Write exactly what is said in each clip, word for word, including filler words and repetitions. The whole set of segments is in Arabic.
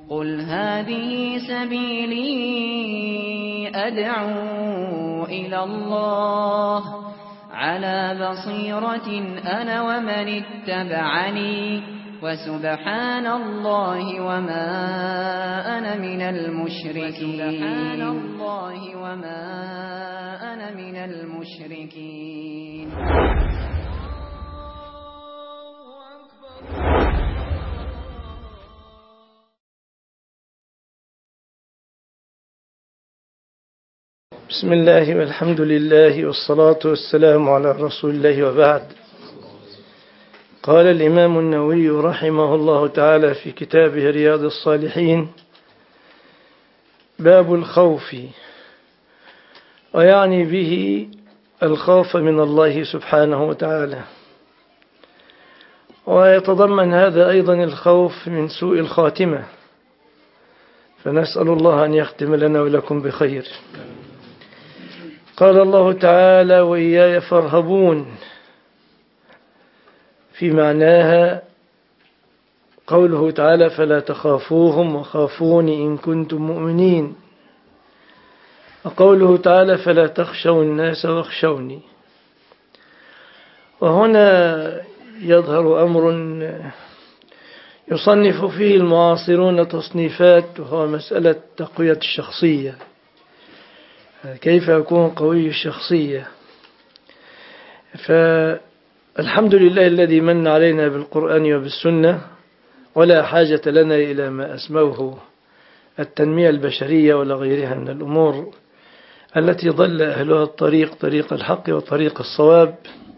قل هذه سبيلي أدعو إلى الله على بصيرة أنا ومن اتبعني وسبحان الله وما أنا من المشركين سبحان الله وما أنا من المشركين. بسم الله والحمد لله والصلاة والسلام على رسول الله وبعد. قال الإمام النووي رحمه الله تعالى في كتابه رياض الصالحين: باب الخوف، ويعني به الخوف من الله سبحانه وتعالى، ويتضمن هذا أيضا الخوف من سوء الخاتمة، فنسأل الله أن يختم لنا ولكم بخير. قال الله تعالى: وإياي فارهبون، في معناها قوله تعالى: فلا تخافوهم وخافوني إن كنتم مؤمنين، وقوله تعالى: فلا تخشوا الناس واخشوني. وهنا يظهر أمر يصنف فيه المعاصرون تصنيفات، وهو مسألة تقوية الشخصية. كيف يكون قوي الشخصية؟ فالحمد لله الذي من علينا بالقرآن وبالسنة، ولا حاجة لنا إلى ما أسموه التنمية البشرية ولا غيرها من الأمور التي ضل أهلها الطريق طريق الحق وطريق الصواب،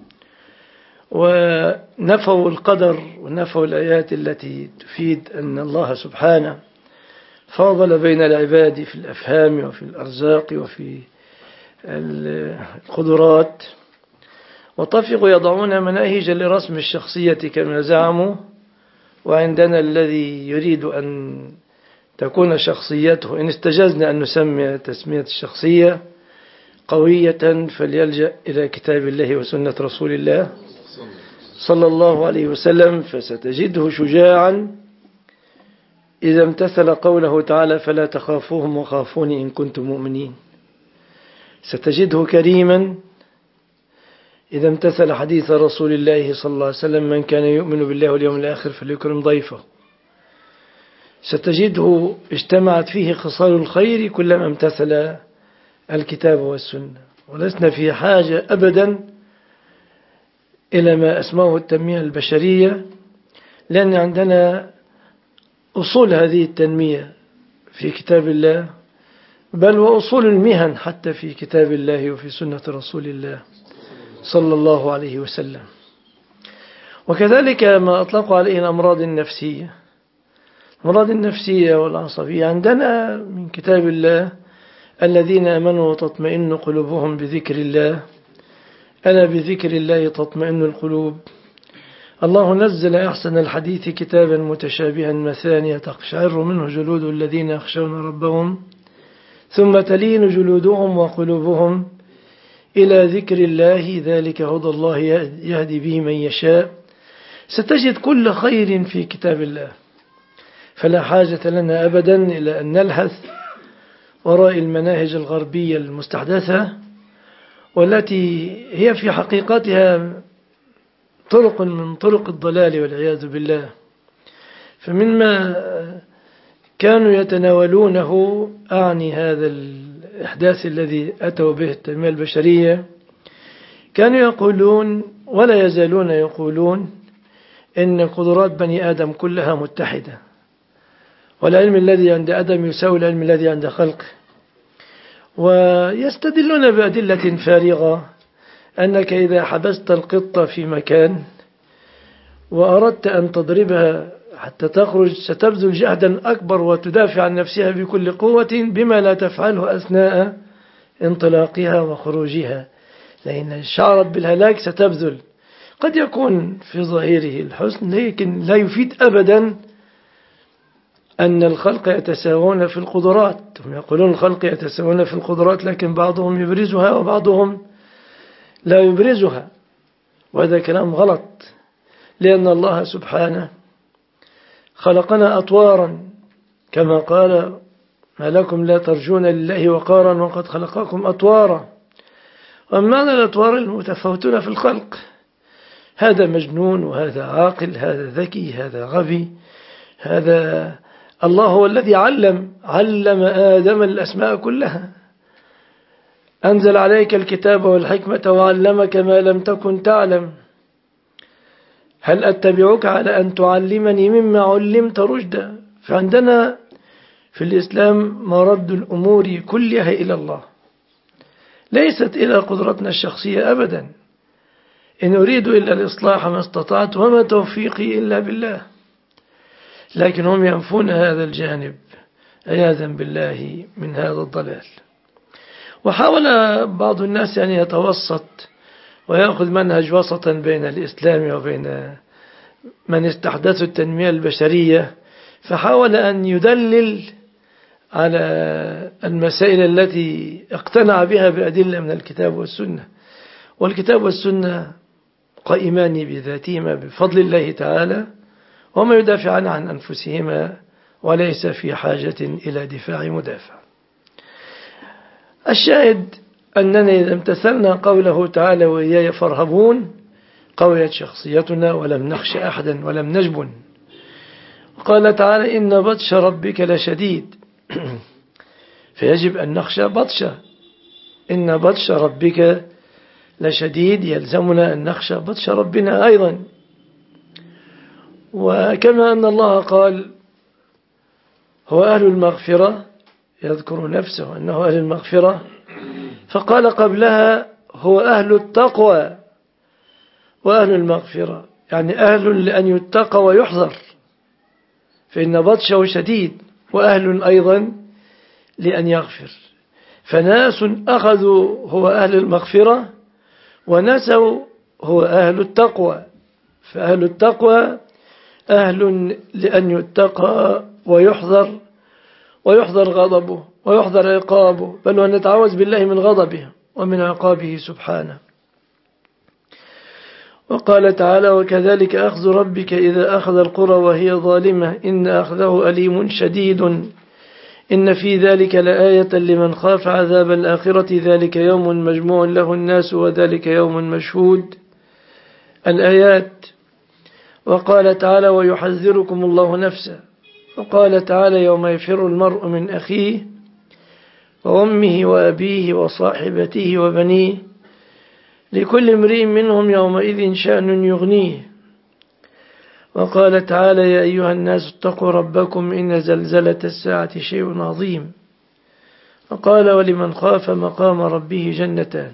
ونفوا القدر ونفوا الآيات التي تفيد أن الله سبحانه فاضل بين العباد في الأفهام وفي الأرزاق وفي القدرات، وطفقوا يضعون مناهج لرسم الشخصية كما زعموا. وعندنا الذي يريد أن تكون شخصيته، إن استجزنا أن نسمي تسمية الشخصية قوية، فليلجأ إلى كتاب الله وسنة رسول الله صلى الله عليه وسلم، فستجده شجاعا إذا امتثل قوله تعالى: فلا تخافوهم وخافوني إن كنتم مؤمنين. ستجده كريما إذا امتثل حديث رسول الله صلى الله عليه وسلم: من كان يؤمن بالله واليوم الآخر فليكرم ضيفه. ستجده اجتمعت فيه خصال الخير كلما امتثل الكتاب والسنة. ولسنا في حاجة أبدا إلى ما أسماه التنمية البشرية، لأن عندنا أصول هذه التنمية في كتاب الله، بل وأصول المهن حتى في كتاب الله وفي سنة رسول الله صلى الله عليه وسلم. وكذلك ما أطلقوا عليه الأمراض النفسية، الأمراض النفسية والعصبية عندنا من كتاب الله: الذين آمنوا وتطمئن قلوبهم بذكر الله، ألا بذكر الله تطمئن القلوب. الله نزل أحسن الحديث كتابا متشابها مثانية تقشعر منه جلود الذين يخشون ربهم ثم تلين جلودهم وقلوبهم إلى ذكر الله، ذلك هدى الله يهدي به من يشاء. ستجد كل خير في كتاب الله، فلا حاجة لنا أبدا إلى أن نلهث وراء المناهج الغربية المستحدثة، والتي هي في حقيقتها طرق من طرق الضلال والعياذ بالله. فمما كانوا يتناولونه، أعني هذا الإحداث الذي أتوا به التنمية البشرية، كانوا يقولون ولا يزالون يقولون إن قدرات بني آدم كلها متحدة، والعلم الذي عند آدم يساوي العلم الذي عند خلقه. ويستدلون بأدلة فارغة، أنك إذا حبست القطة في مكان وأردت أن تضربها حتى تخرج ستبذل جهدا أكبر وتدافع عن نفسها بكل قوة بما لا تفعله أثناء انطلاقها وخروجها، لأن شعرت بالهلاك ستبذل. قد يكون في ظاهره الحسن، لكن لا يفيد أبدا أن الخلق يتساوون في القدرات. هم يقولون الخلق يتساوون في القدرات، لكن بعضهم يبرزها وبعضهم لا يبرزها، وهذا كلام غلط، لأن الله سبحانه خلقنا أطوارا كما قال ما لكم لا ترجون لله وقارا وقد خلقكم أطوارا. ومعنى الأطوار المتفاوتون في الخلق، هذا مجنون وهذا عاقل، هذا ذكي هذا غبي، هذا الله هو الذي علم علم آدم الأسماء كلها، أنزل عليك الكتاب والحكمة وعلمك ما لم تكن تعلم. هل أتبعك على أن تعلمني مما علمت رشدا؟ فعندنا في الإسلام مرد الأمور كلها إلى الله، ليست إلى قدرتنا الشخصية أبدا. إن أريد إلا الإصلاح ما استطعت وما توفيقي إلا بالله. لكن هم ينفون هذا الجانب عياذا بالله من هذا الضلال. وحاول بعض الناس أن يتوسط ويأخذ منهج وسطا بين الإسلام وبين من استحدثوا التنمية البشرية، فحاول أن يدلل على المسائل التي اقتنع بها بأدلة من الكتاب والسنة. والكتاب والسنة قائمان بذاتهما بفضل الله تعالى، وما يدافعان عن أنفسهما وليس في حاجة إلى دفاع مدافع. الشاهد أننا إذا امتثلنا قوله تعالى وإياي فارهبون قويت شخصيتنا ولم نخش أحدا ولم نجبن. قال تعالى إن بطش ربك لشديد، فيجب أن نخشى بطشه. إن بطش ربك لشديد، يلزمنا أن نخشى بطش ربنا أيضا. وكما أن الله قال هو أهل المغفرة، يذكر نفسه أنه أهل المغفرة، فقال قبلها هو أهل التقوى وأهل المغفرة، يعني أهل لأن يتقى ويحذر، فإن بطشه شديد، وأهل أيضا لأن يغفر. فناس أخذوا هو أهل المغفرة ونسوا هو أهل التقوى. فأهل التقوى أهل لأن يتقى ويحذر، ويحذر غضبه ويحذر عقابه، بل ونتعوذ بالله من غضبه ومن عقابه سبحانه. وقال تعالى وكذلك أخذ ربك إذا أخذ القرى وهي ظالمة إن أخذه أليم شديد إن في ذلك لآية لمن خاف عذاب الآخرة ذلك يوم مجموع له الناس وذلك يوم مشهود. الآيات. وقال تعالى ويحذركم الله نفسه. وقال تعالى يوم يفر المرء من أخيه وأمه وأبيه وصاحبته وبنيه لكل امرئ منهم يومئذ شأن يغنيه. وقال تعالى يا أيها الناس اتقوا ربكم إن زلزلة الساعة شيء عظيم. وقال ولمن خاف مقام ربه جنتان.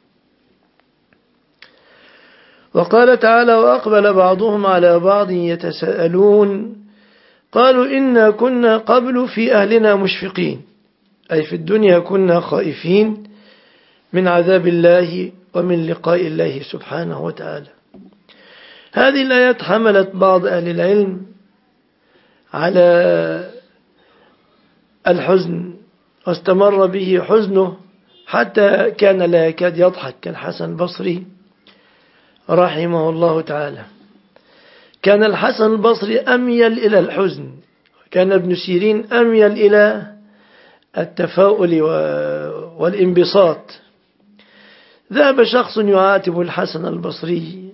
وقال تعالى وأقبل بعضهم على بعض يتساءلون قالوا إنا كنا قبل في أهلنا مشفقين، أي في الدنيا كنا خائفين من عذاب الله ومن لقاء الله سبحانه وتعالى. هذه الآيات حملت بعض أهل العلم على الحزن، واستمر به حزنه حتى كان لا يكاد يضحك، كالحسن البصري رحمه الله تعالى. كان الحسن البصري أميل إلى الحزن، كان ابن سيرين أميل إلى التفاؤل والانبساط. ذهب شخص يعاتب الحسن البصري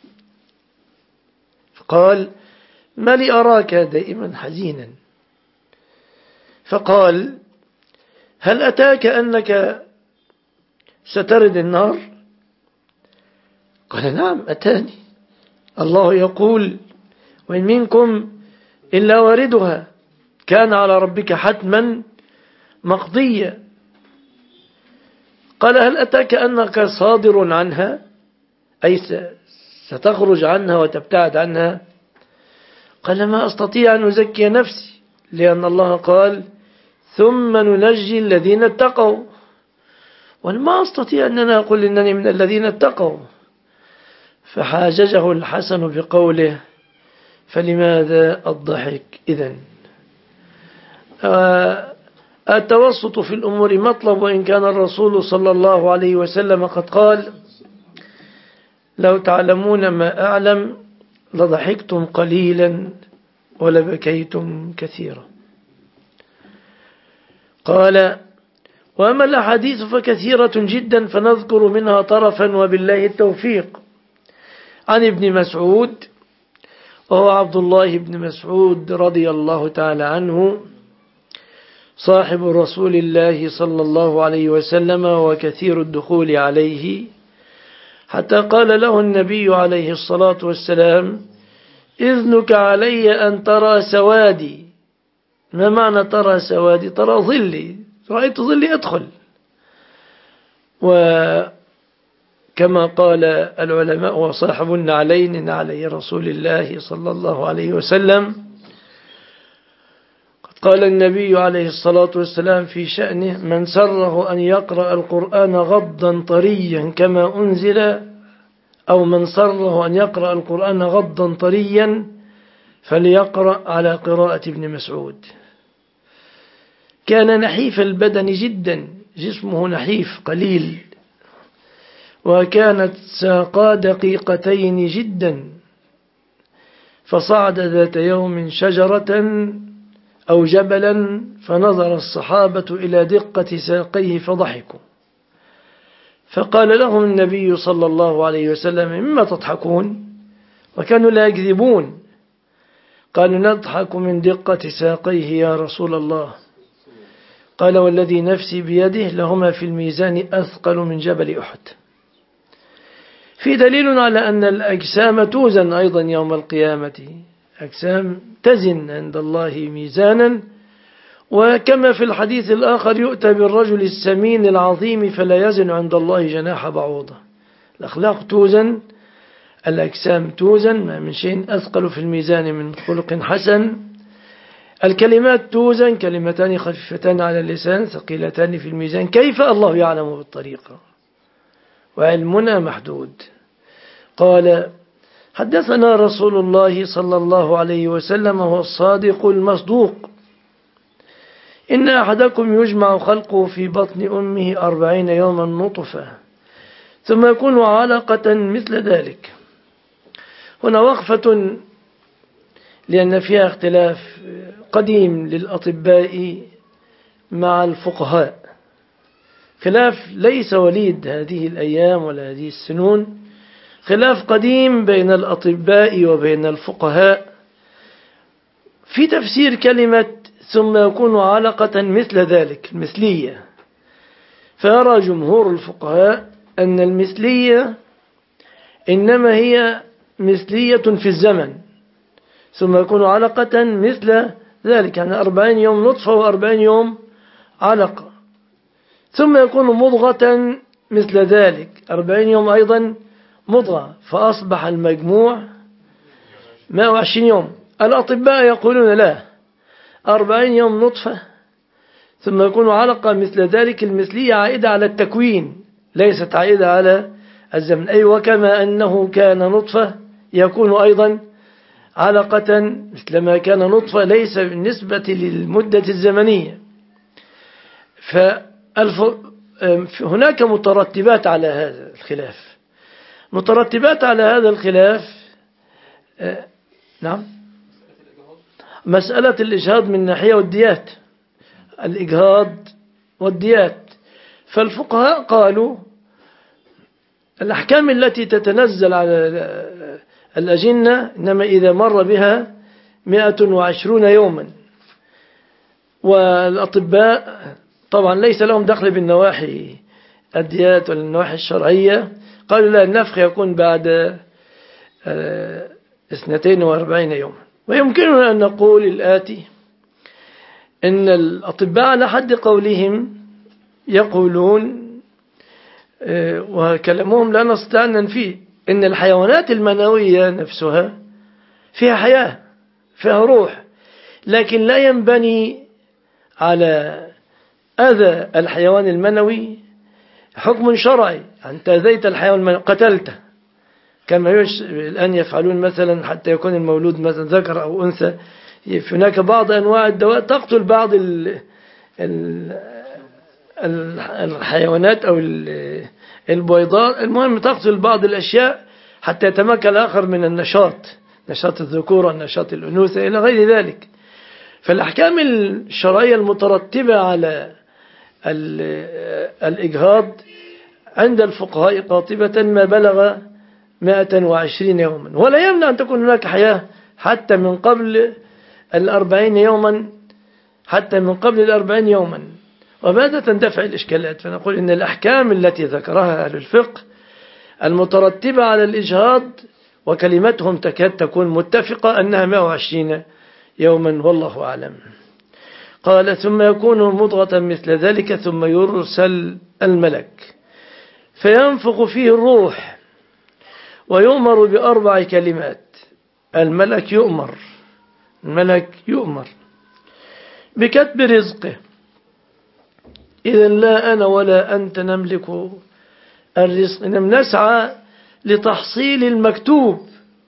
فقال ما لي أراك دائما حزينا؟ فقال هل أتاك أنك سترد النار؟ قال نعم أتاني، الله يقول وإن منكم إلا واردها كان على ربك حتما مقضيا. قال هل أتاك أنك صادر عنها، أي ستخرج عنها وتبتعد عنها؟ قال ما أستطيع أن أزكي نفسي، لأن الله قال ثم ننجي الذين اتقوا، وما أستطيع أن أنا أقول إنني من الذين اتقوا. فحاججه الحسن بقوله فلماذا الضحك إذن؟ التوسط في الأمور مطلب، وإن كان الرسول صلى الله عليه وسلم قد قال لو تعلمون ما أعلم لضحكتم قليلا ولبكيتم كثيرا. قال: وأما الأحاديث فكثيرة جدا فنذكر منها طرفا وبالله التوفيق. عن ابن مسعود، وهو عبد الله بن مسعود رضي الله تعالى عنه، صاحب رسول الله صلى الله عليه وسلم وكثير الدخول عليه، حتى قال له النبي عليه الصلاة والسلام: إذنك علي أن ترى سوادي. ما معنى ترى سوادي؟ ترى ظلي، رأيت ظلي أدخل. وكما قال العلماء: وصاحب النعلين نعلي رسول الله صلى الله عليه وسلم. قد قال النبي عليه الصلاة والسلام في شأنه: من سره أن يقرأ القرآن غضا طريا كما أنزل، أو من سره أن يقرأ القرآن غضا طريا فليقرأ على قراءة ابن مسعود. كان نحيف البدن جدا، جسمه نحيف قليل، وكانت ساقا دقيقتين جدا، فصعد ذات يوم شجرة أو جبلا فنظر الصحابة إلى دقة ساقيه فضحكوا، فقال لهم النبي صلى الله عليه وسلم: مما تضحكون؟ وكانوا لا يكذبون. قالوا: نضحك من دقة ساقيه يا رسول الله. قال: والذي نفسي بيده لهما في الميزان أثقل من جبل أحد. في دليل على أن الأجسام توزن أيضا يوم القيامة، أجسام تزن عند الله ميزانا. وكما في الحديث الآخر: يؤتى بالرجل السمين العظيم فلا يزن عند الله جناح بعوضة. الأخلاق توزن، الأجسام توزن، ما من شيء أثقل في الميزان من خلق حسن. الكلمات توزن، كلمتان خفيفتان على اللسان ثقيلتان في الميزان. كيف؟ الله يعلم بالطريقة، وعلمنا محدود. قال: حدثنا رسول الله صلى الله عليه وسلم هو الصادق المصدوق: إن أحدكم يجمع خلقه في بطن أمه أربعين يوما نطفة ثم يكون علقة مثل ذلك. هنا وقفة لأن فيها اختلاف قديم للأطباء مع الفقهاء، خلاف ليس وليد هذه الأيام ولا هذه السنون، خلاف قديم بين الأطباء وبين الفقهاء في تفسير كلمة ثم يكون علقة مثل ذلك، المثلية. فيرى جمهور الفقهاء أن المثلية إنما هي مثلية في الزمن، ثم يكون علقة مثل ذلك، يعني أربعين يوم نطفة وأربعين يوم علقة، ثم يكون مضغة مثل ذلك، أربعين يوم أيضا مضغة، فأصبح المجموع مائة وعشرين يوم. الأطباء يقولون لا، أربعين يوم نطفة ثم يكون علقة مثل ذلك، المثلية عائدة على التكوين ليست عائدة على الزمن. أي وكما أنه كان نطفة يكون أيضا علقة مثل ما كان نطفة، ليس بالنسبة للمدة الزمنية. فهناك مترتبات على هذا الخلاف، مترتبات على هذا الخلاف. نعم، مسألة الإجهاض من ناحية والديات، الإجهاض والديات. فالفقهاء قالوا الأحكام التي تتنزل على الأجنة إنما إذا مر بها مئة وعشرون يوما، والأطباء طبعا ليس لهم دخل بالنواحي الديات والنواحي الشرعية، قالوا لا، النفخ يكون بعد اثنتين واربعين يوما. ويمكننا أن نقول الآتي: إن الأطباء على حد قولهم يقولون، وكلامهم لا نستطيع أن ننفيه، إن الحيوانات المنوية نفسها فيها حياة، فيها روح، لكن لا ينبني على أذى الحيوان المنوي حكم شرعي. أنت أذيت الحيوان المنوي قتلته، كما الآن يفعلون مثلا حتى يكون المولود مثلا ذكر أو أنثى. هناك بعض أنواع الدواء تقتل بعض ال ال الحيوانات أو البيضاء، المهم تقتل بعض الأشياء حتى يتمكن الآخر من النشاط، نشاط الذكورة، نشاط الأنوثة إلى غير ذلك. فالأحكام الشرعية المترتبة على الإجهاض عند الفقهاء قاطبة ما بلغ مائة وعشرين يوما، ولا يمنع أن تكون هناك حياة حتى من قبل الأربعين يوما حتى من قبل الأربعين يوما. وبهذا تندفع الإشكالات. فنقول إن الأحكام التي ذكرها أهل الفقه المترتبة على الإجهاض وكلمتهم تكاد تكون متفقة أنها مائة وعشرين يوما، والله أعلم. قال ثم يكون مضغة مثل ذلك ثم يرسل الملك فينفخ فيه الروح ويؤمر بأربع كلمات. الملك يؤمر الملك يؤمر بكتب رزقه. إذا لا أنا ولا أنت نملك الرزق، إنما نسعى لتحصيل المكتوب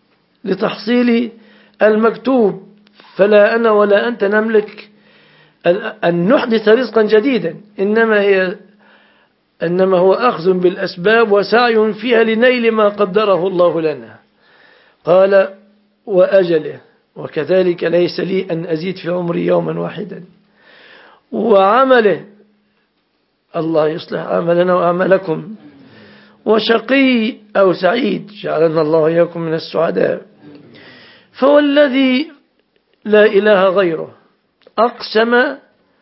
لتحصيل المكتوب فلا أنا ولا أنت نملك أن نحدث رزقا جديدا، إنما هي إنما هو أخذ بالأسباب وسعي فيها لنيل ما قدره الله لنا. قال وأجله، وكذلك ليس لي أن أزيد في عمري يوما واحدا. وعمله، الله يصلح عملنا وعملكم. وشقي أو سعيد، جعلنا الله إياكم من السعداء. فهو الذي لا إله غيره أقسم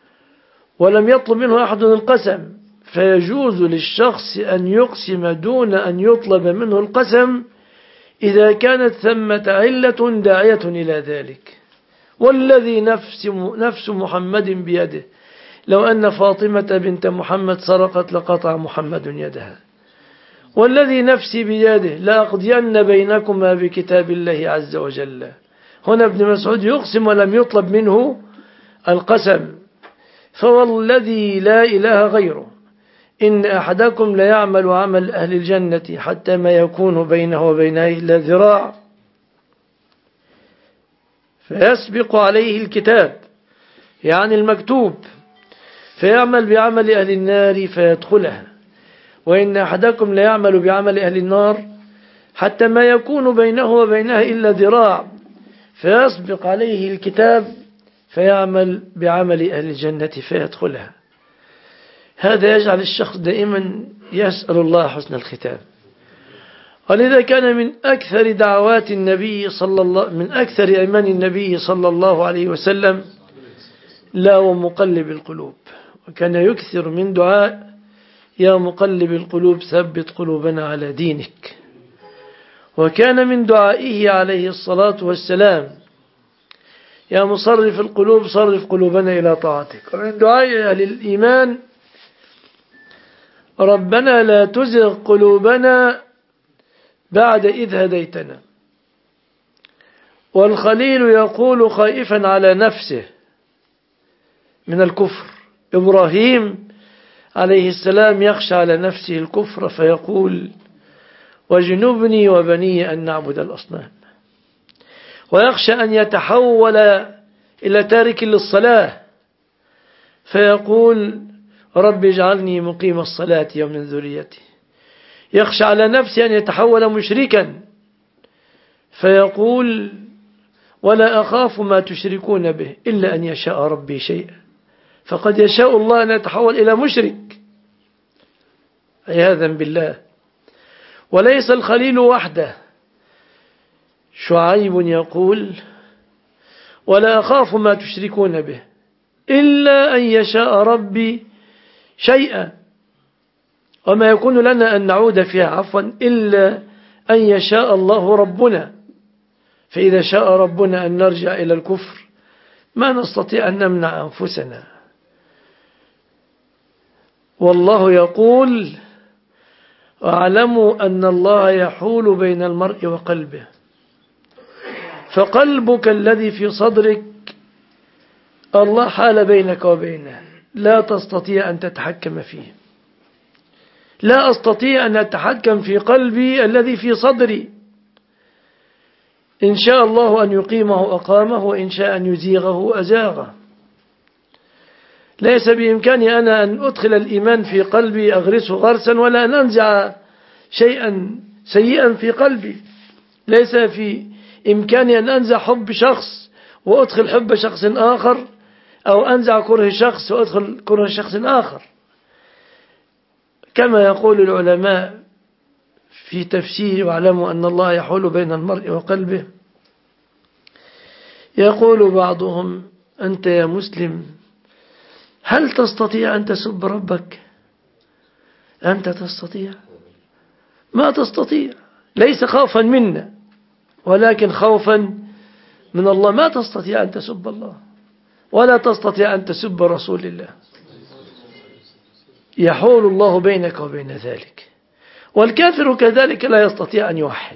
ولم يطلب منه أحد القسم، فيجوز للشخص أن يقسم دون أن يطلب منه القسم إذا كانت ثمة علة داعية إلى ذلك. والذي نفس, نفس محمد بيده لو أن فاطمة بنت محمد سرقت لقطع محمد يدها. والذي نفسي بيده لأقضين بينكما بكتاب الله عز وجل. هنا ابن مسعود يقسم ولم يطلب منه القسم. فوالذي لا إله غيره إن أحدكم ليعمل عمل أهل الجنة حتى ما يكون بينه وبينها إلا ذراع فيسبق عليه الكتاب، يعني المكتوب، فيعمل بعمل أهل النار فيدخلها. وإن أحدكم ليعمل بعمل أهل النار حتى ما يكون بينه وبينها إلا ذراع فيسبق عليه الكتاب فيعمل بعمل أهل الجنة فيدخلها. هذا يجعل الشخص دائما يسأل الله حسن الختام. ولذا كان من أكثر دعوات النبي صلى الله من أكثر أيمان النبي صلى الله عليه وسلم لا ومقلب القلوب، وكان يكثر من دعاء يا مقلب القلوب ثبت قلوبنا على دينك. وكان من دعائه عليه الصلاة والسلام يا مصرف القلوب صرف قلوبنا إلى طاعتك. ومن دعاء أهل الإيمان ربنا لا تزغ قلوبنا بعد إذ هديتنا. والخليل يقول خائفا على نفسه من الكفر. إبراهيم عليه السلام يخشى على نفسه الكفر فيقول واجنبني وبني أن نعبد الأصنام. ويخشى أن يتحول إلى تارك للصلاة فيقول رب اجعلني مقيم الصلاة ومن ذريتي. يخشى على نفسه أن يتحول مشركا فيقول ولا أخاف ما تشركون به إلا أن يشاء ربي شيئا. فقد يشاء الله أن يتحول إلى مشرك عياذا بالله. وليس الخليل وحده. شعيب يقول ولا أخاف ما تشركون به إلا أن يشاء ربي شيئا. وما يكون لنا أن نعود فيها عفوا إلا أن يشاء الله ربنا. فإذا شاء ربنا أن نرجع إلى الكفر ما نستطيع أن نمنع أنفسنا. والله يقول واعلموا أن الله يحول بين المرء وقلبه. فقلبك الذي في صدرك الله حال بينك وبينه لا تستطيع أن تتحكم فيه. لا أستطيع أن أتحكم في قلبي الذي في صدري. إن شاء الله أن يقيمه أقامه وإن شاء أن يزيغه أزاغه. ليس بإمكاني أنا أن أدخل الإيمان في قلبي أغرسه غرسا ولا أن أنزع شيئا سيئا في قلبي. ليس في إمكاني أن أنزع حب شخص وأدخل حب شخص آخر أو أنزع كره شخص وأدخل كره شخص آخر. كما يقول العلماء في تفسير واعلموا أن الله يحول بين المرء وقلبه، يقول بعضهم: أنت يا مسلم هل تستطيع أن تسب ربك؟ أنت تستطيع؟ ما تستطيع، ليس خوفا منا ولكن خوفا من الله. ما تستطيع أن تسب الله ولا تستطيع أن تسب رسول الله، يحول الله بينك وبين ذلك. والكافر كذلك لا يستطيع أن يوحد،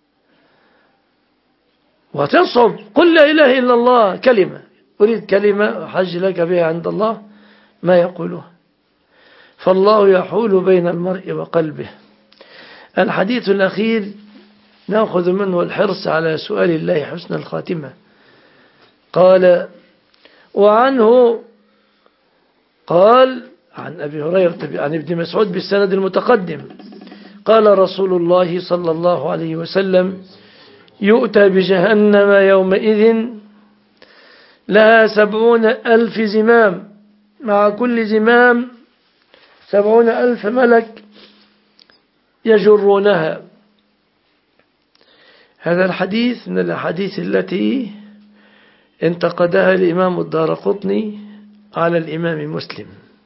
وتصعب قل لا إله إلا الله كلمة، أريد كلمة أحج لك بها عند الله ما يقولها. فالله يحول بين المرء وقلبه. الحديث الأخير نأخذ منه الحرص على سؤال الله حسن الخاتمة. قال: وعنه قال عن أبي هريرة عن ابن مسعود بالسند المتقدم قال رسول الله صلى الله عليه وسلم: يؤتى بجهنم يومئذ لها سبعون ألف زمام، مع كل زمام سبعون ألف ملك يجرونها. هذا الحديث من الأحاديث التي انتقدها الإمام الدارقطني على الإمام مسلم،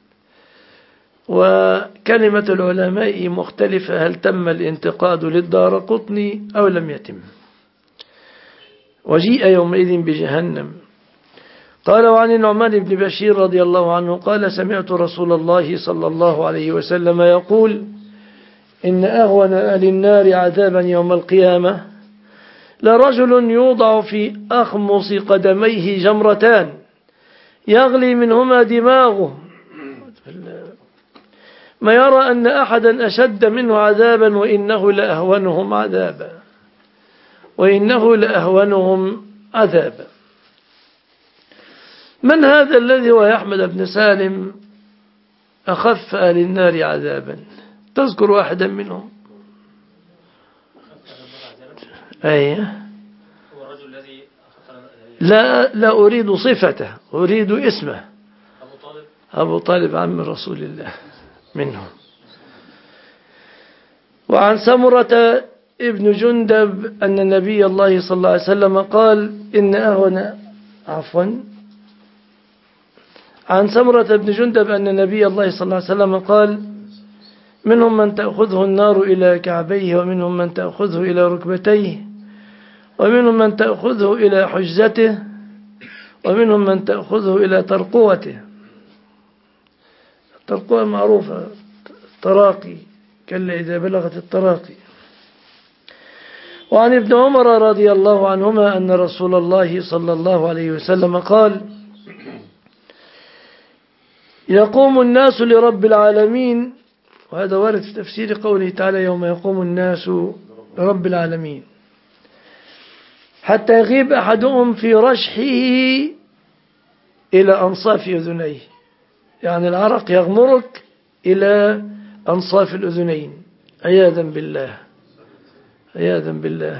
وكلمة العلماء مختلفة، هل تم الانتقاد للدارقطني أو لم يتم. وجيء يومئذ بجهنم. قال: وعن النعمان بن بشير رضي الله عنه قال: سمعت رسول الله صلى الله عليه وسلم يقول: إن أهون أهل النار عذابا يوم القيامة لرجل يوضع في أخمص قدميه جمرتان يغلي منهما دماغه، ما يرى أن أحدا أشد منه عذابا وإنه لأهونهم عذابا وإنه لأهونهم عذابا. من هذا الذي هو أحمد بن سالم أخف أهل النار عذابا؟ تذكر واحدا منهم؟ أيه؟ لا لا أريد صفته، أريد اسمه. أبو طالب عم رسول الله منهم. وعن سمرة ابن جندب أن النبي الله صلى الله عليه وسلم قال: إن أهون عفوا عن سمرة ابن جندب أن النبي الله صلى الله عليه وسلم قال: منهم من تأخذه النار إلى كعبيه، ومنهم من تأخذه إلى ركبتيه، ومنهم من تأخذه إلى حجزته، ومنهم من تأخذه إلى ترقوته. الترقوة معروفة، تراقي، كلا إذا بلغت التراقي. وعن ابن عمر رضي الله عنهما أن رسول الله صلى الله عليه وسلم قال: يقوم الناس لرب العالمين، وهذا وارد في تفسير قوله تعالى: يوم يقوم الناس لرب العالمين، حتى يغيب أحدهم في رشحه إلى أنصاف أذنيه، يعني العرق يغمرك إلى أنصاف الأذنين، عياذا بالله عياذا بالله.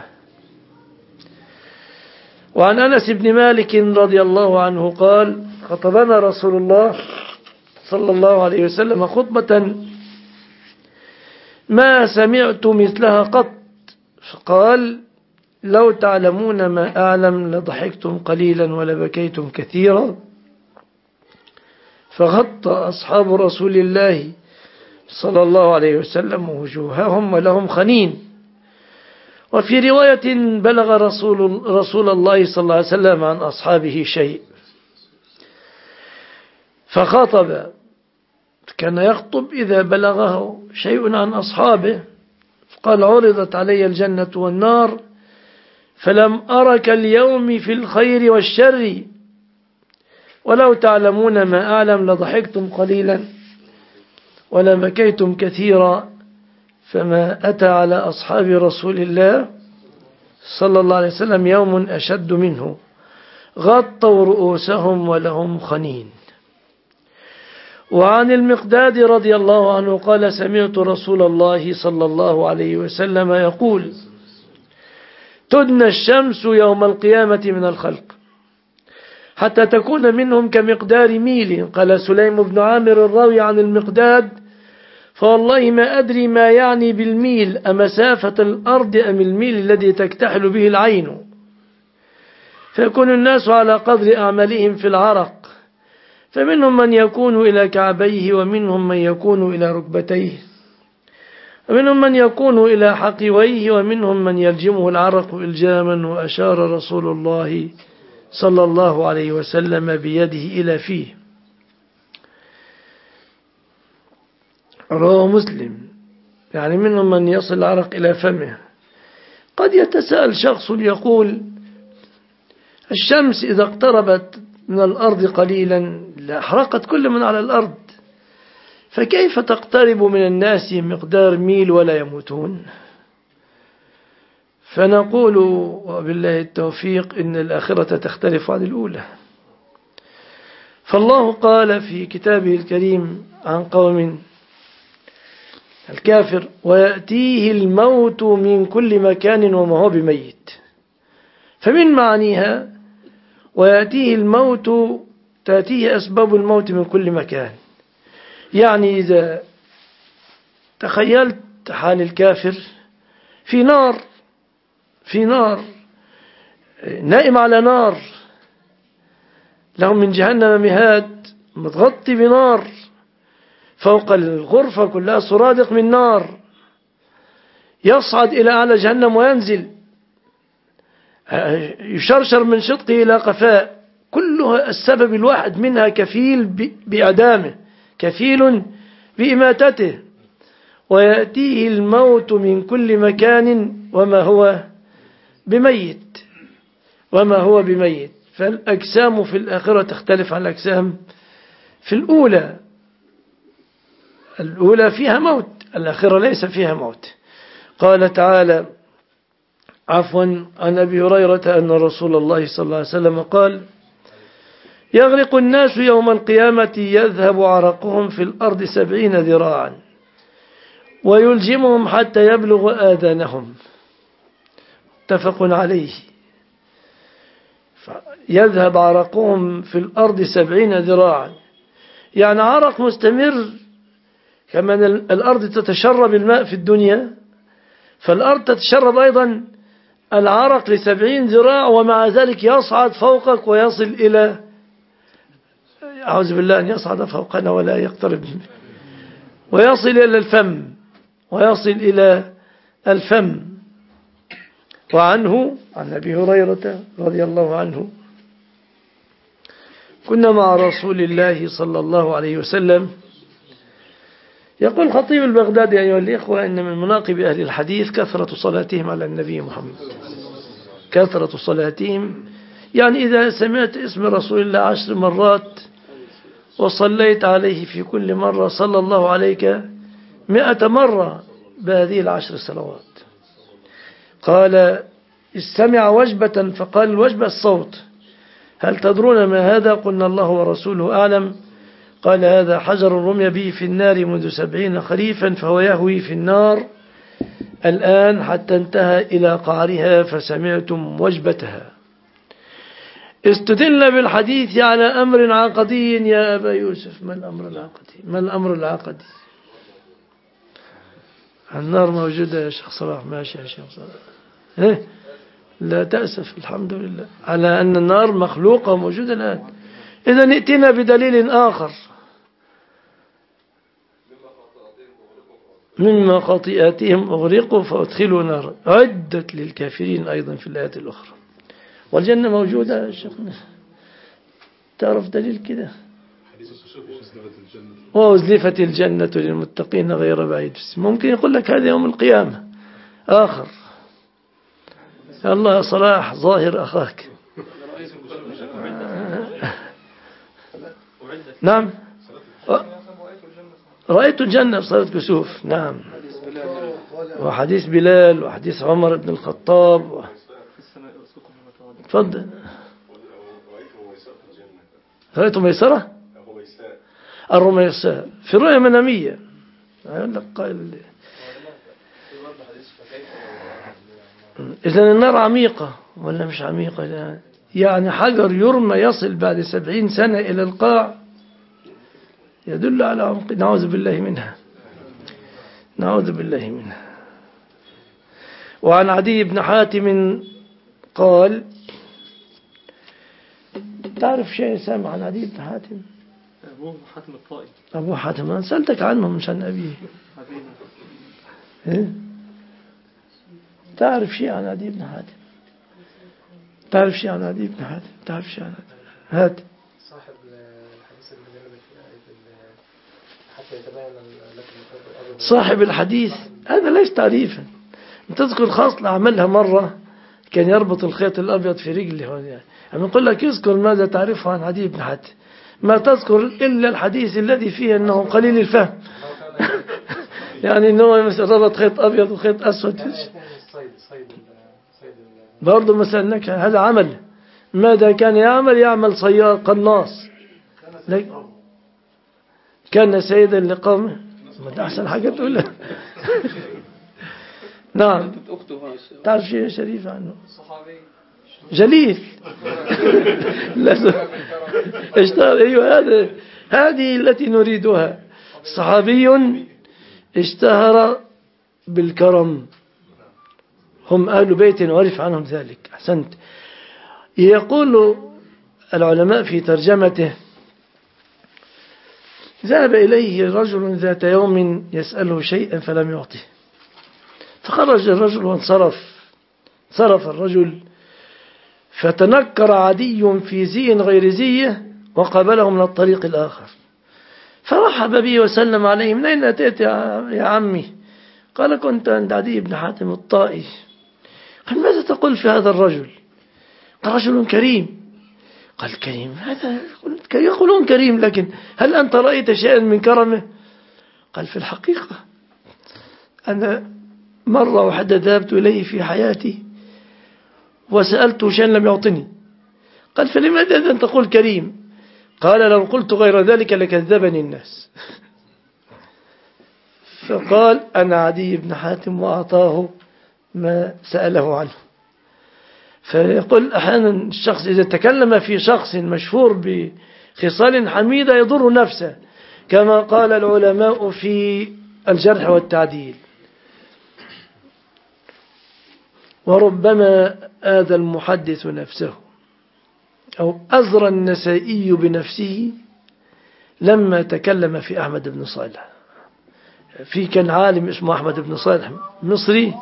وعن أنس بن مالك رضي الله عنه قال: خطبنا رسول الله صلى الله عليه وسلم خطبة ما سمعت مثلها قط، فقال: لو تعلمون ما أعلم لضحكتم قليلا ولبكيتم كثيرا. فغطى أصحاب رسول الله صلى الله عليه وسلم وجوههم ولهم خنين. وفي رواية: بلغ رسول, رسول الله صلى الله عليه وسلم عن أصحابه شيء فخاطب، كان يخطب إذا بلغه شيء عن أصحابه، قال: عرضت علي الجنة والنار فلم أرك اليوم في الخير والشر، ولو تعلمون ما أعلم لضحكتم قليلا ولبكيتم كثيرا. فما أتى على أصحاب رسول الله صلى الله عليه وسلم يوم أشد منه، غطوا رؤوسهم ولهم خنين. وعن المقداد رضي الله عنه قال: سمعت رسول الله صلى الله عليه وسلم يقول: تدنى الشمس يوم القيامة من الخلق حتى تكون منهم كمقدار ميل. قال سليم بن عامر الراوي عن المقداد: فوالله ما أدري ما يعني بالميل، أمسافة الأرض أم الميل الذي تكتحل به العين. فيكون الناس على قدر أعمالهم في العرق، فمنهم من يكون إلى كعبيه، ومنهم من يكون إلى ركبتيه، ومنهم من يكون إلى حقويه، ومنهم من يلجمه العرق إلجاما. وأشار رسول الله صلى الله عليه وسلم بيده إلى فيه. رواه مسلم. يعني منهم من يصل العرق إلى فمه. قد يتساءل شخص يقول: الشمس إذا اقتربت من الأرض قليلا لأحرقت كل من على الأرض، فكيف تقترب من الناس مقدار ميل ولا يموتون؟ فنقول وبالله التوفيق إن الآخرة تختلف عن الأولى. فالله قال في كتابه الكريم عن قوم الكافر: ويأتيه الموت من كل مكان وما هو بميت. فمن معانيها ويأتيه الموت تأتيه أسباب الموت من كل مكان. يعني إذا تخيلت حال الكافر في نار في نار نائم على نار، له من جهنم مهاد، متغطي بنار، فوق الغرفة كلها سرادق من نار، يصعد إلى أعلى جهنم وينزل، يشرشر من شدقه إلى قفاء، كلها السبب الواحد منها كفيل بإعدامه، كفيل بإماتته. ويأتيه الموت من كل مكان وما هو بميت وما هو بميت. فالأجسام في الآخرة تختلف عن الأجسام في الأولى. الأولى فيها موت، الآخرة ليس فيها موت. قال تعالى عفوا عن أبي هريرة أن رسول الله صلى الله عليه وسلم قال: يغرق الناس يوم القيامة يذهب عرقهم في الأرض سبعين ذراعا ويلجمهم حتى يبلغ آذانهم. متفق عليه. يذهب عرقهم في الأرض سبعين ذراعا، يعني عرق مستمر. كما الأرض تتشرب الماء في الدنيا، فالأرض تتشرب أيضا العرق لسبعين ذراع، ومع ذلك يصعد فوقك ويصل إلى، أعوذ بالله أن يصعد فوقنا ولا يقترب، ويصل إلى الفم ويصل إلى الفم. وعنه عن أبي هريرة رضي الله عنه: كنا مع رسول الله صلى الله عليه وسلم. يقول خطيب البغدادي: أيها الإخوة، إن من مناقب أهل الحديث كثرة صلاتهم على النبي محمد. كثرة صلاتهم، يعني إذا سمعت اسم رسول الله عشر مرات وصليت عليه في كل مرة صلى الله عليك مئة مرة بهذه العشر صلوات. قال: استمع وجبة، فقال الوجبة الصوت. هل تدرون ما هذا؟ قلنا: الله ورسوله أعلم. قال: هذا حجر رمي به في النار منذ سبعين خريفا، فهو يهوي في النار الآن حتى انتهى إلى قعرها فسمعتم وجبتها. استدل بالحديث على أمر عقدي. يا أبا يوسف، ما الأمر العقدي؟ ما الأمر العقدي؟ النار موجودة يا شيخ صلاح. ماشي يا شيخ صلاح. إيه؟ لا تأسف، الحمد لله على أن النار مخلوقة موجودة الآن. إذا ائتنا بدليل آخر. مما خطيئاتهم أغرقوا فأدخلوا نارا عدت للكافرين أيضا في الآيات الأخرى. والجنة موجودة يا شيخنا، تعرف دليل كده؟ وأزلفت الجنة للمتقين غير بعيد. ممكن يقول لك هذا يوم القيامة آخر. الله صلاح ظاهر أخاك. نعم، رأيت الجنة بصلاة كسوف. نعم، وحديث بلال وحديث عمر بن الخطاب. تفضل. رأيت ميسرة الرميساء في رؤية منامية. يقول لك قائل إذن النار عميقة ولا مش عميقة؟ يعني حجر يرمى يصل بعد سبعين سنة إلى القاع، يدل على عمق، نعوذ بالله منها. نعوذ بالله منه. وعن عدي بن حاتم قال، تعرف شيء سامع عن عدي بن حاتم؟ أبو حاتم الطائي. أبو حاتم، أنا سألتك عنه مش عن أبيه. إيه؟ تعرف شيء عن عدي بن حاتم؟ تعرف شيء عن عدي بن حاتم؟ تعرف شيء عن عدي؟ هات. صاحب الحديث اللي جلب فيه حتى يتبين لكم. صاحب الحديث هذا ليس تعريفا. تذكر خاصلة عملها مرة، كان يربط الخيط الأبيض في رجله. يعني نقول لك يذكر ماذا تعرفه عن عدي بن حاتم، ما تذكر إلا الحديث الذي فيه أنه قليل الفهم. يعني أنه ربط خيط أبيض وخيط أسود. برضه ما سألناك هذا عمل ماذا كان يعمل؟ يعمل صياد قناص، كان سيدا لقومه. ما أحسن حاجة تقولها. نعم. تعرف شيء شريف عنه؟ جليل. اشتهر. أيوة، هذا هذه التي نريدها. صحابي اشتهر بالكرم، هم أهل بيت وعرف عنهم ذلك. أحسنت. يقول العلماء في ترجمته: ذهب إليه رجل ذات يوم يسأله شيئا فلم يعطه، فخرج الرجل وانصرف. صرف الرجل، فتنكر عدي في زي غير زيه وقابله من الطريق الآخر، فرحب به وسلم عليه: من أين أتيت يا عمي؟ قال: كنت عند عدي بن حاتم الطائي. قال: ماذا تقول في هذا الرجل؟ قال: رجل كريم. قال: كريم؟ هذا يقولون كريم، لكن هل أنت رأيت شيئا من كرمه؟ قال: في الحقيقة أنا مرة واحدة ذهبت إليه في حياتي وسألته شيئا لم يعطني. قال: فلماذا إذن تقول كريم؟ قال: لو قلت غير ذلك لكذبني الناس. فقال: أنا عدي بن حاتم، وأعطاه ما سأله عنه. فيقول أحيانا الشخص إذا تكلم في شخص مشهور بخصال حميدة يضر نفسه، كما قال العلماء في الجرح والتعديل. وربما آذى المحدث نفسه، أو أزرى النسائي بنفسه لما تكلم في أحمد بن صالح. في كان عالم اسمه أحمد بن صالح مصري،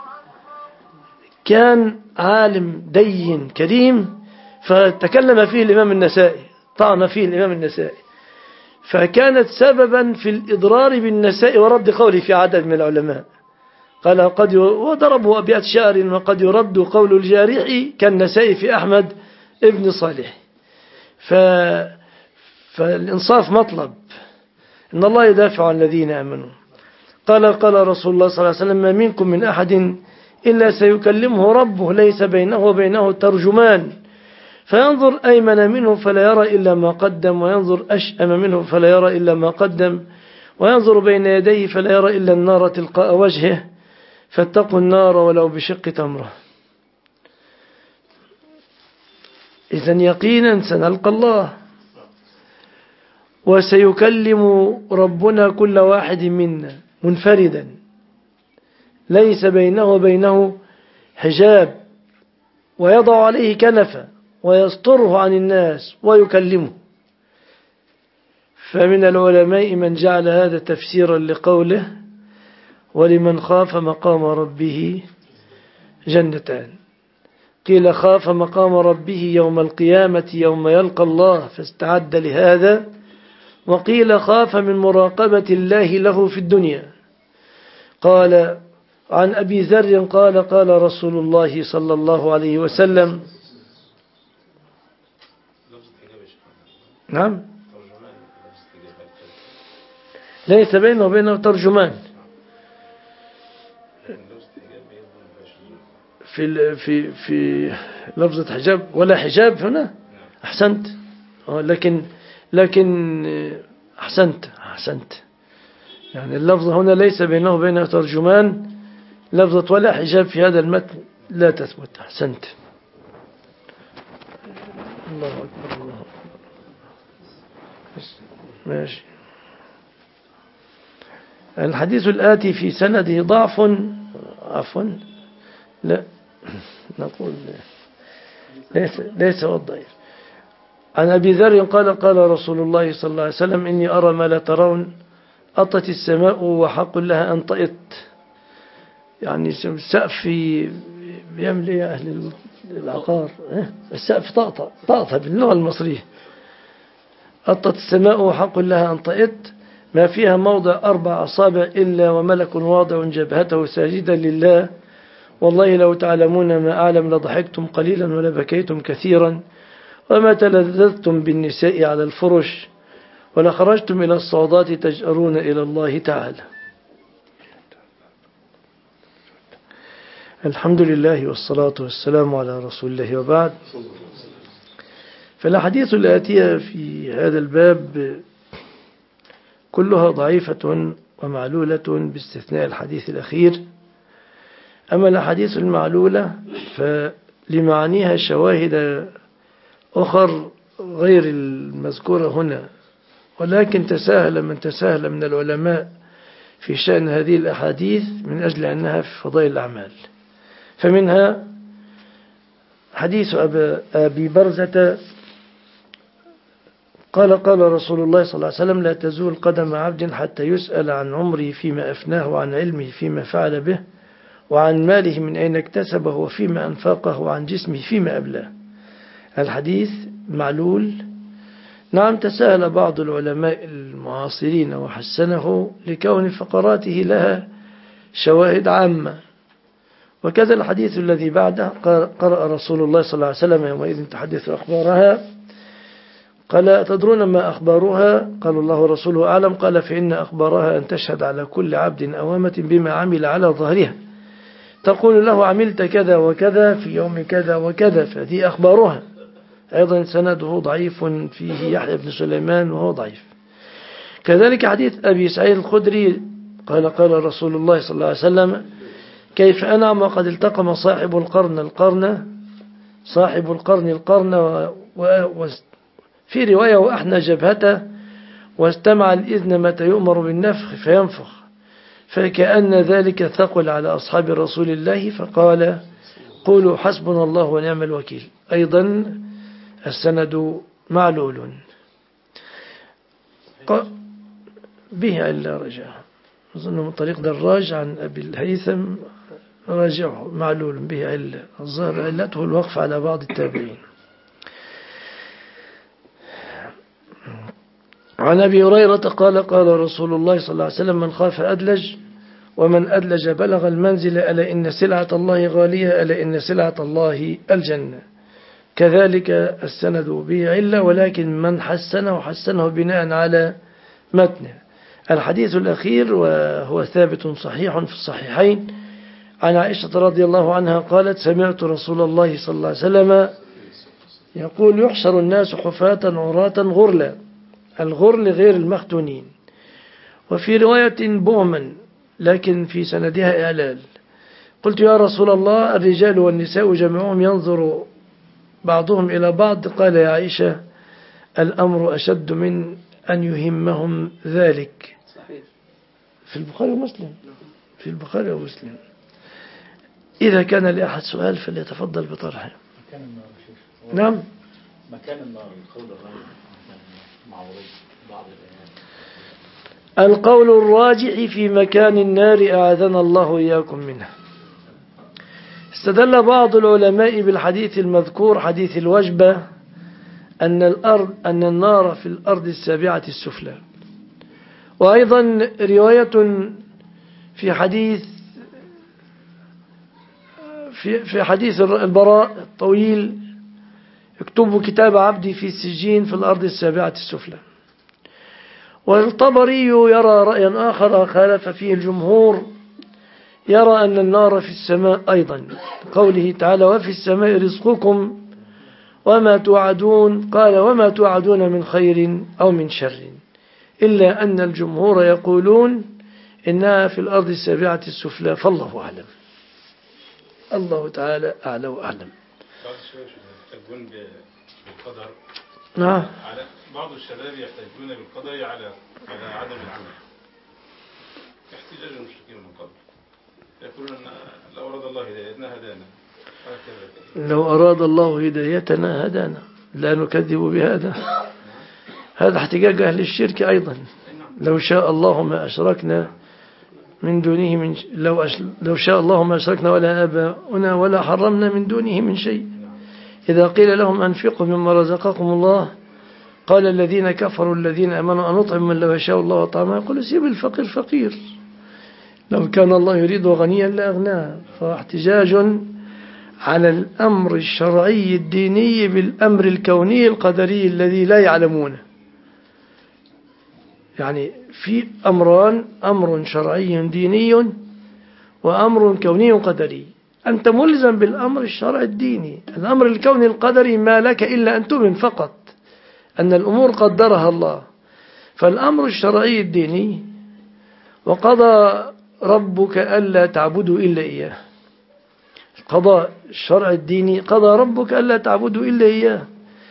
كان عالم دين كريم، فتكلم فيه الإمام النسائي، طعن فيه الإمام النسائي، فكانت سببا في الإضرار بالنسائي ورد قوله في عدد من العلماء. قال: قد وضربوا أبيات شعر: وقد يرد قول الجارح كالنسائي في أحمد ابن صالح. ف... فالإنصاف مطلب، إن الله يدافع عن الذين آمنوا. قال قال رسول الله صلى الله عليه وسلم: ما منكم من أحد إلا سيكلمه ربه ليس بينه وبينه ترجمان، فينظر أيمن منه فلا يرى إلا ما قدم، وينظر أشأم منه فلا يرى إلا ما قدم، وينظر بين يديه فلا يرى إلا النار تلقاء وجهه، فاتقوا النار ولو بشق تمره. إذن يقينا سنلقى الله، وسيكلم ربنا كل واحد منا منفردا ليس بينه وبينه حجاب، ويضع عليه كنفا ويستره عن الناس ويكلمه. فمن العلماء من جعل هذا تفسيرا لقوله: ولمن خاف مقام ربه جنتان. قيل: خاف مقام ربه يوم القيامة يوم يلقى الله فاستعد لهذا، وقيل: خاف من مراقبة الله له في الدنيا. قال عن أبي ذر قال: قال رسول الله صلى الله عليه وسلم: نعم، ليس بينه وبينه ترجمان. في في في لفظة حجاب ولا حجاب هنا. أحسنت. لكن لكن أحسنت أحسنت يعني اللفظة هنا ليس بينه وبينه ترجمان، لفظة ولا حجاب في هذا المتن لا تثبت. أحسنت. الله أكبر الله أكبر. ماشي. الحديث الآتي في سنده ضعف، عفوا لا نقول ليس ليس هو الضعيف. عن أبي ذر قال قال رسول الله صلى الله عليه وسلم إني أرى ما لا ترون، أطت السماء وحق لها أن طئت. يعني السقف بيملي أهل العقار، السقف طاطا طاطا باللغة المصرية. أطت السماء وحق لها أن طئت، ما فيها موضع أربع أصابع إلا وملك واضع جبهته ساجدا لله، والله لو تعلمون ما أعلم لضحكتم قليلا ولبكيتم كثيرا، وما تلذذتم بالنساء على الفرش، ولخرجتم إلى الصعودات تجأرون إلى الله تعالى. الحمد لله والصلاة والسلام على رسول الله، وبعد. فالأحاديث الآتية في هذا الباب كلها ضعيفة ومعلولة باستثناء الحديث الأخير. أما الأحاديث المعلولة فلمعانيها شواهد أخر غير المذكورة هنا، ولكن تساهل من تساهل من العلماء في شأن هذه الأحاديث من أجل أنها في فضائل الأعمال. فمنها حديث أبي برزة قال قال رسول الله صلى الله عليه وسلم لا تزول قدم عبد حتى يسأل عن عمره فيما أفناه، وعن علمه فيما فعل به، وعن ماله من أين اكتسبه وفيما أنفقه، وعن جسمه فيما أبلاه. الحديث معلول، نعم، تساهل بعض العلماء المعاصرين وحسنه لكون فقراته لها شواهد عامة. وكذا الحديث الذي بعده قرأ رسول الله صلى الله عليه وسلم يومئذ تحدث أخبارها، قال تدرون ما أخبارها؟ قال الله ورسوله أعلم. قال فإن أخبارها أن تشهد على كل عبد أوامة بما عمل على ظهرها، تقول له عملت كذا وكذا في يوم كذا وكذا، فهذه أخبارها. أيضا سنده ضعيف، فيه يحيى بن سليمان وهو ضعيف. كذلك حديث أبي سعيد الخدري قال قال رسول الله صلى الله عليه وسلم كيف أنعم وقد التقم صاحب القرن القرن صاحب القرن القرن وفي رواية وأحنى جبهته واستمع الإذن متى يؤمر بالنفخ فينفخ، فكأن ذلك ثقل على أصحاب رسول الله، فقال قولوا حسبنا الله ونعم الوكيل. أيضا السند معلول به إلا رجع، أظن من طريق دراج عن أبي الهيثم راجعه معلول به علة، الظاهر علته الوقف على بعض التابعين. عن أبي هريرة قال قال رسول الله صلى الله عليه وسلم من خاف أدلج، ومن أدلج بلغ المنزل، ألا إن سلعة الله غالية، ألا إن سلعة الله الجنة. كذلك السند به علة، ولكن من حسنه حسنه بناء على متنه. الحديث الأخير وهو ثابت صحيح في الصحيحين عن عائشة رضي الله عنها قالت سمعت رسول الله صلى الله عليه وسلم يقول يحشر الناس حفاة عراة غرلا، الغرل غير المختونين. وفي رواية بوما لكن في سندها إعلال. قلت يا رسول الله الرجال والنساء جميعهم ينظر بعضهم إلى بعض، قال يا عائشة الأمر أشد من أن يهمهم ذلك. في البخاري ومسلم في البخاري ومسلم. إذا كان لأحد سؤال فليتفضل بطرحه. مكان النار نعم مكان النار القول الراجح مع بعض الآيات. القول الراجح في مكان النار أعاذنا الله إياكم منها. استدل بعض العلماء بالحديث المذكور حديث الوجبة أن الأرض أن النار في الأرض السابعة السفلى، وأيضا رواية في حديث في في حديث البراء الطويل اكتبوا كتاب عبدي في السجين في الأرض السابعة السفلى. والطبري يرى رأيا آخر خالف فيه الجمهور، يرى أن النار في السماء أيضا، قوله تعالى وفي السماء رزقكم وما توعدون، قال وما توعدون من خير أو من شر، إلا أن الجمهور يقولون إنها في الأرض السابعة السفلى، فالله أعلم. الله تعالى أعلى وأعلم. بعض الشباب يحتجون بالقدر. نعم. بعض الشباب يحتجون بالقدر على على عدم العمل. احتجاج المشركين من قبل يقولون لو أراد الله هدايتنا هدانا لو أراد الله هدايتنا هدانا لا نكذب بهذا. هذا احتجاج أهل الشرك أيضا. لو شاء الله ما أشركنا من دونه من ش... لو, أش... لو شاء الله ما أشركنا ولا آباؤنا ولا حرمنا من دونه من شيء. إذا قيل لهم أنفقوا مما رزقكم الله قال الذين كفروا الذين أمنوا أن نطعم من لو يشاء الله طعامه يقول سيب الفقير فقير لو كان الله يريد غنيا لأغناه. فاحتجاج على الأمر الشرعي الديني بالأمر الكوني القدري الذي لا يعلمونه. يعني في أمران، أمر شرعي ديني وأمر كوني قدري. أنت ملزم بالأمر الشرعي الديني. الأمر الكوني القدري ما لك إلا أن تؤمن فقط أن الأمور قدرها الله. فالأمر الشرعي الديني وقضى ربك ألا تعبدوا إلا إياه. قضاء الشرع الديني قضى ربك ألا تعبدوا إلا إياه.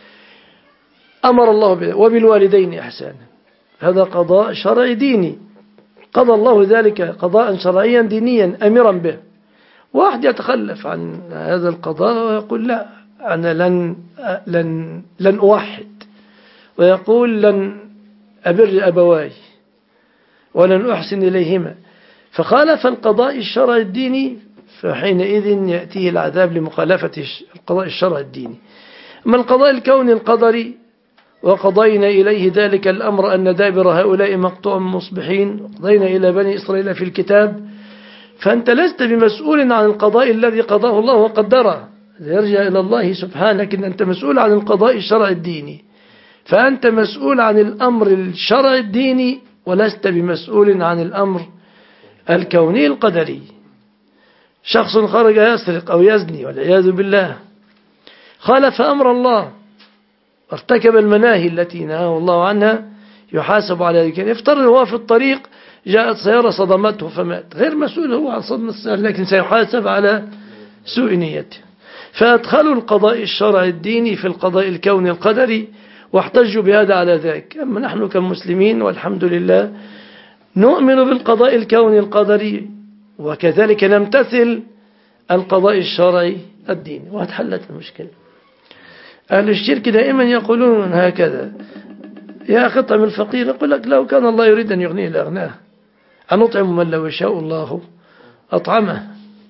أمر الله به وبالوالدين إحسانا. هذا قضاء شرعي ديني قضى الله ذلك قضاء شرعيا دينيا أمرا به. واحد يتخلف عن هذا القضاء ويقول لا أنا لن, لن, لن أوحد ويقول لن أبر أبواي ولن أحسن إليهما فخالف القضاء الشرعي الديني فحينئذ يأتيه العذاب لمخالفة القضاء الشرعي الديني. أما القضاء الكوني القدري وقضينا إليه ذلك الأمر أن دابر هؤلاء مقطوع مصبحين وقضينا إلى بني إسرائيل في الكتاب. فأنت لست بمسؤول عن القضاء الذي قضاه الله وقدره. يرجع إلى الله سبحانك إن أنت مسؤول عن القضاء الشرعي الديني. فأنت مسؤول عن الأمر الشرعي الديني ولست بمسؤول عن الأمر الكوني القدري. شخص خرج يسرق أو يزني والعياذ بالله خالف أمر الله ارتكب المناهي التي نهاه الله عنها يحاسب على ذلك. يفترض هو في الطريق جاءت سيارة صدمته فمات غير مسؤول هو عن صدمة السيارة لكن سيحاسب على سوء نيته. فأدخلوا القضاء الشرعي الديني في القضاء الكوني القدري واحتجوا بهذا على ذلك. أما نحن كمسلمين والحمد لله نؤمن بالقضاء الكوني القدري وكذلك نمتثل القضاء الشرعي الديني واتحلت المشكلة. أهل الشرك دائما يقولون هكذا يا أخي اطعم الفقير يقول لك لو كان الله يريد أن يغنيه لأغناه أن نطعم من لو يشاء الله أطعمه.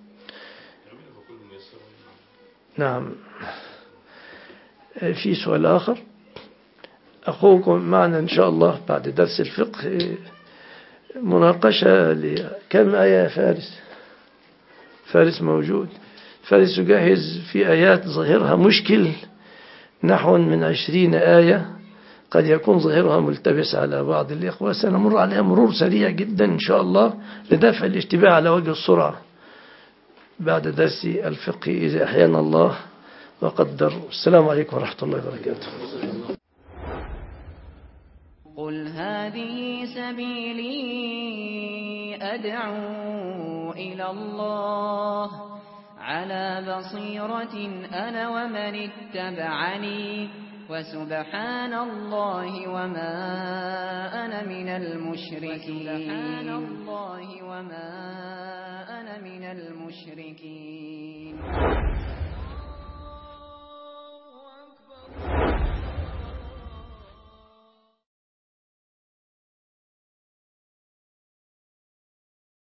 نعم. في سؤال آخر أخوكم معنا إن شاء الله بعد درس الفقه مناقشة لكم آية فارس فارس موجود. فارس يجهز في آيات ظاهرها مشكل نحو من عشرين آية قد يكون ظاهرها ملتبس على بعض الإخوة. سنمر عليها مرور سريع جدا إن شاء الله لدفع الاشتباه على وجه السرعة بعد درس الفقه إذا أحيانا الله وقدر. السلام عليكم ورحمة الله وبركاته. قل هذه سبيلي أدعو إلى الله على بصيرة أنا ومن اتبعني وسبحان الله وما أنا من المشركين. سبحان الله وما أنا من المشركين.